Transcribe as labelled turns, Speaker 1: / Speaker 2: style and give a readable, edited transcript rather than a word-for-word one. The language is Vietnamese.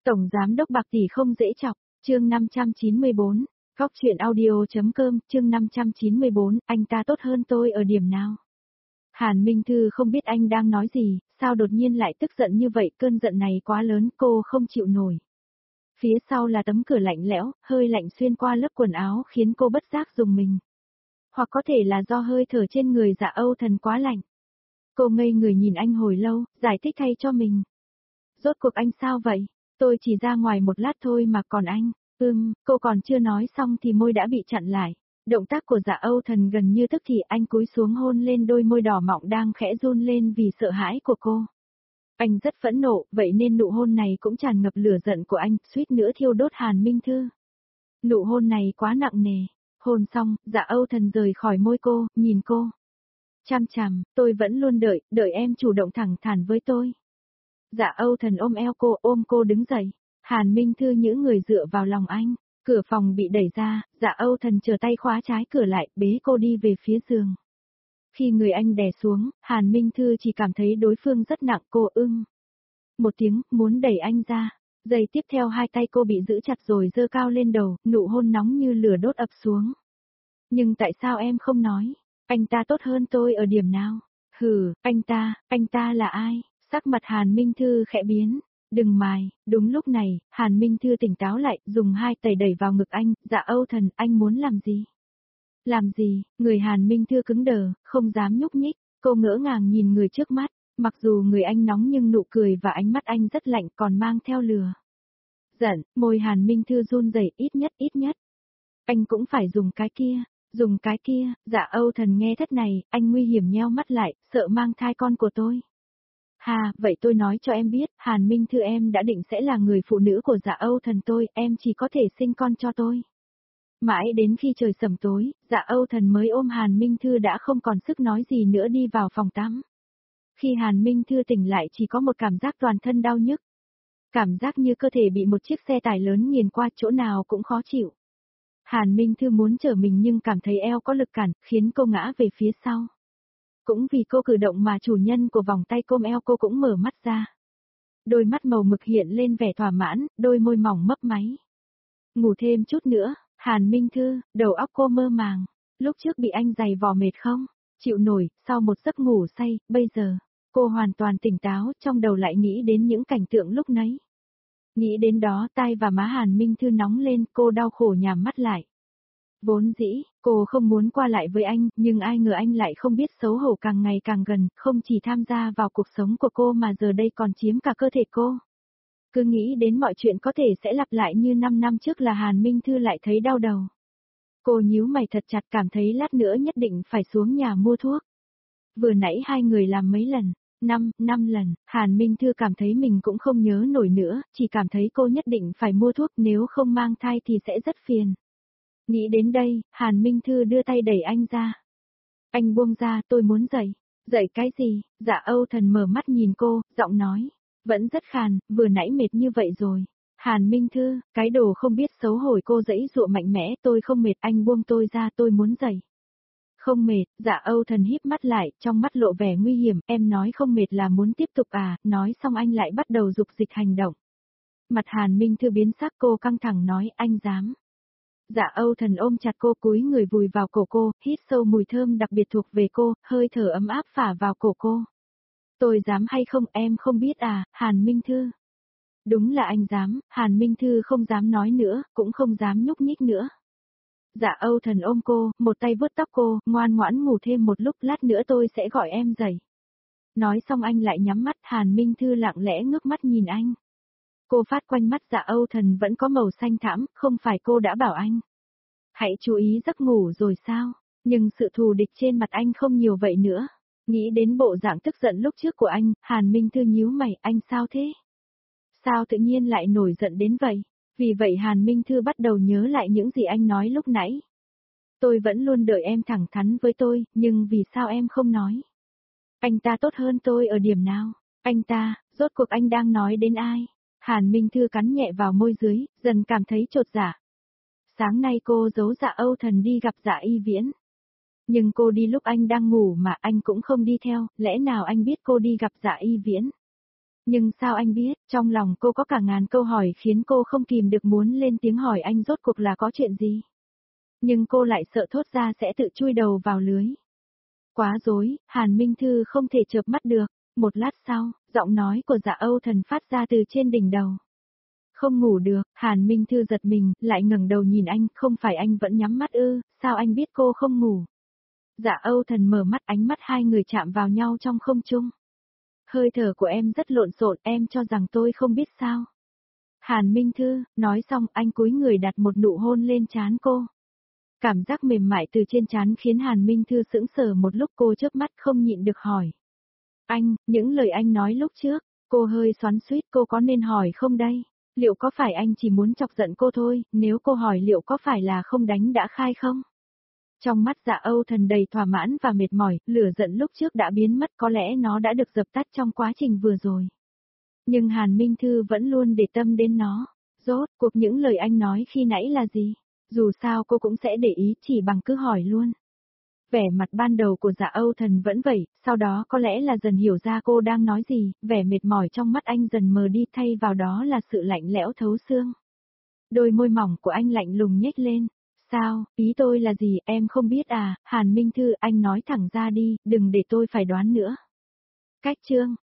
Speaker 1: Tổng giám đốc Bạc tỷ không dễ chọc, chương 594, Góc truyện audio.com, chương 594, anh ta tốt hơn tôi ở điểm nào? Hàn Minh Thư không biết anh đang nói gì, sao đột nhiên lại tức giận như vậy, cơn giận này quá lớn, cô không chịu nổi. Phía sau là tấm cửa lạnh lẽo, hơi lạnh xuyên qua lớp quần áo khiến cô bất giác rùng mình. Hoặc có thể là do hơi thở trên người Dạ Âu Thần quá lạnh. Cô ngây người nhìn anh hồi lâu, giải thích thay cho mình. Rốt cuộc anh sao vậy? Tôi chỉ ra ngoài một lát thôi mà còn anh. Cô còn chưa nói xong thì môi đã bị chặn lại. Động tác của Dạ Âu Thần gần như tức thì anh cúi xuống hôn lên đôi môi đỏ mọng đang khẽ run lên vì sợ hãi của cô. Anh rất phẫn nộ, vậy nên nụ hôn này cũng tràn ngập lửa giận của anh, suýt nữa thiêu đốt Hàn Minh Thư. Nụ hôn này quá nặng nề. Hôn xong, Dạ Âu Thần rời khỏi môi cô, nhìn cô. Chăm chằm, tôi vẫn luôn đợi em chủ động thẳng thắn với tôi. Dạ Âu Thần ôm eo cô, ôm cô đứng dậy. Hàn Minh Thư những người dựa vào lòng anh. Cửa phòng bị đẩy ra, Dạ Âu Thần chờ tay khóa trái cửa lại, bế cô đi về phía giường. Khi người anh đè xuống, Hàn Minh Thư chỉ cảm thấy đối phương rất nặng, cô một tiếng, muốn đẩy anh ra. Giây tiếp theo hai tay cô bị giữ chặt rồi giơ cao lên đầu, nụ hôn nóng như lửa đốt ập xuống. Nhưng tại sao em không nói? Anh ta tốt hơn tôi ở điểm nào? Hừ, anh ta là ai? Sắc mặt Hàn Minh Thư khẽ biến. Đừng mài, đúng lúc này, Hàn Minh Thư tỉnh táo lại, dùng hai tay đẩy vào ngực anh, Dạ Âu Thần, anh muốn làm gì? Làm gì? Người Hàn Minh Thư cứng đờ, không dám nhúc nhích, cô ngỡ ngàng nhìn người trước mắt, mặc dù người anh nóng nhưng nụ cười và ánh mắt anh rất lạnh còn mang theo lửa giận, môi Hàn Minh Thư run rẩy, ít nhất. Anh cũng phải dùng cái kia, Dạ Âu Thần nghe thất này, anh nguy hiểm nheo mắt lại, sợ mang thai con của tôi. Hà, vậy tôi nói cho em biết, Hàn Minh Thư em đã định sẽ là người phụ nữ của Dạ Âu Thần tôi, em chỉ có thể sinh con cho tôi. Mãi đến khi trời sẩm tối, Dạ Âu Thần mới ôm Hàn Minh Thư đã không còn sức nói gì nữa đi vào phòng tắm. Khi Hàn Minh Thư tỉnh lại chỉ có một cảm giác toàn thân đau nhức. Cảm giác như cơ thể bị một chiếc xe tải lớn nghiền qua, chỗ nào cũng khó chịu. Hàn Minh Thư muốn trở mình nhưng cảm thấy eo có lực cản, khiến cô ngã về phía sau. Cũng vì cô cử động mà chủ nhân của vòng tay ôm eo cô cũng mở mắt ra. Đôi mắt màu mực hiện lên vẻ thỏa mãn, đôi môi mỏng mấp máy. Ngủ thêm chút nữa, Hàn Minh Thư, đầu óc cô mơ màng. Lúc trước bị anh giày vò mệt không? Chịu nổi, sau một giấc ngủ say, bây giờ, cô hoàn toàn tỉnh táo, trong đầu lại nghĩ đến những cảnh tượng lúc nấy. Nghĩ đến đó tai và má Hàn Minh Thư nóng lên, cô đau khổ nhắm mắt lại. Vốn dĩ, cô không muốn qua lại với anh, nhưng ai ngờ anh lại không biết xấu hổ càng ngày càng gần, không chỉ tham gia vào cuộc sống của cô mà giờ đây còn chiếm cả cơ thể cô. Cứ nghĩ đến mọi chuyện có thể sẽ lặp lại như 5 năm trước là Hàn Minh Thư lại thấy đau đầu. Cô nhíu mày thật chặt, cảm thấy lát nữa nhất định phải xuống nhà mua thuốc. Vừa nãy hai người làm mấy lần? 5 lần, Hàn Minh Thư cảm thấy mình cũng không nhớ nổi nữa, chỉ cảm thấy cô nhất định phải mua thuốc, nếu không mang thai thì sẽ rất phiền. Nghĩ đến đây, Hàn Minh Thư đưa tay đẩy anh ra. Anh buông ra, tôi muốn dậy. Dậy cái gì? Dạ Âu Thần mở mắt nhìn cô, giọng nói. Vẫn rất khàn, vừa nãy mệt như vậy rồi. Hàn Minh Thư, cái đồ không biết xấu hổ, cô giãy giụa mạnh mẽ, tôi không mệt, anh buông tôi ra, tôi muốn dậy. Không mệt, Dạ Âu Thần híp mắt lại, trong mắt lộ vẻ nguy hiểm, em nói không mệt là muốn tiếp tục à, nói xong anh lại bắt đầu dục dịch hành động. Mặt Hàn Minh Thư biến sắc, cô căng thẳng nói, anh dám. Dạ Âu Thần ôm chặt cô, cúi người vùi vào cổ cô, hít sâu mùi thơm đặc biệt thuộc về cô, hơi thở ấm áp phả vào cổ cô. Tôi dám hay không, em không biết à, Hàn Minh Thư. Đúng là anh dám, Hàn Minh Thư không dám nói nữa, cũng không dám nhúc nhích nữa. Dạ Âu Thần ôm cô, một tay vuốt tóc cô, ngoan ngoãn ngủ thêm một lúc, lát nữa tôi sẽ gọi em dậy. Nói xong anh lại nhắm mắt, Hàn Minh Thư lặng lẽ ngước mắt nhìn anh. Cô phát quanh mắt Dạ Âu Thần vẫn có màu xanh thẳm, không phải cô đã bảo anh. Hãy chú ý giấc ngủ rồi sao, nhưng sự thù địch trên mặt anh không nhiều vậy nữa. Nghĩ đến bộ dạng tức giận lúc trước của anh, Hàn Minh Thư nhíu mày, anh sao thế? Sao tự nhiên lại nổi giận đến vậy? Vì vậy Hàn Minh Thư bắt đầu nhớ lại những gì anh nói lúc nãy. Tôi vẫn luôn đợi em thẳng thắn với tôi, nhưng vì sao em không nói? Anh ta tốt hơn tôi ở điểm nào? Anh ta, rốt cuộc anh đang nói đến ai? Hàn Minh Thư cắn nhẹ vào môi dưới, dần cảm thấy chột dạ. Sáng nay cô giấu Dạ Âu Thần đi gặp Dạ Y Viễn. Nhưng cô đi lúc anh đang ngủ mà anh cũng không đi theo, lẽ nào anh biết cô đi gặp Dạ Y Viễn? Nhưng sao anh biết, trong lòng cô có cả ngàn câu hỏi khiến cô không kìm được muốn lên tiếng hỏi anh rốt cuộc là có chuyện gì. Nhưng cô lại sợ thốt ra sẽ tự chui đầu vào lưới. Quá dối, Hàn Minh Thư không thể chợp mắt được. Một lát sau, giọng nói của Dạ Âu Thần phát ra từ trên đỉnh đầu. Không ngủ được, Hàn Minh Thư giật mình, lại ngẩng đầu nhìn anh, không phải anh vẫn nhắm mắt ư, sao anh biết cô không ngủ? Dạ Âu Thần mở mắt, ánh mắt hai người chạm vào nhau trong không trung. Hơi thở của em rất lộn xộn, em cho rằng tôi không biết sao. Hàn Minh Thư, nói xong anh cúi người đặt một nụ hôn lên trán cô. Cảm giác mềm mại từ trên trán khiến Hàn Minh Thư sững sờ một lúc, cô chớp mắt không nhịn được hỏi. Anh, những lời anh nói lúc trước, cô hơi xoắn xuýt, cô có nên hỏi không đây? Liệu có phải anh chỉ muốn chọc giận cô thôi, nếu cô hỏi liệu có phải là không đánh đã khai không? Trong mắt Dạ Âu Thần đầy thỏa mãn và mệt mỏi, lửa giận lúc trước đã biến mất, có lẽ nó đã được dập tắt trong quá trình vừa rồi. Nhưng Hàn Minh Thư vẫn luôn để tâm đến nó. Rốt cuộc những lời anh nói khi nãy là gì? Dù sao cô cũng sẽ để ý, chỉ bằng cứ hỏi luôn. Vẻ mặt ban đầu của Dạ Âu Thần vẫn vậy, sau đó có lẽ là dần hiểu ra cô đang nói gì, vẻ mệt mỏi trong mắt anh dần mờ đi, thay vào đó là sự lạnh lẽo thấu xương. Đôi môi mỏng của anh lạnh lùng nhếch lên. Sao, ý tôi là gì, em không biết à, Hàn Minh Thư, anh nói thẳng ra đi, đừng để tôi phải đoán nữa. Cách chương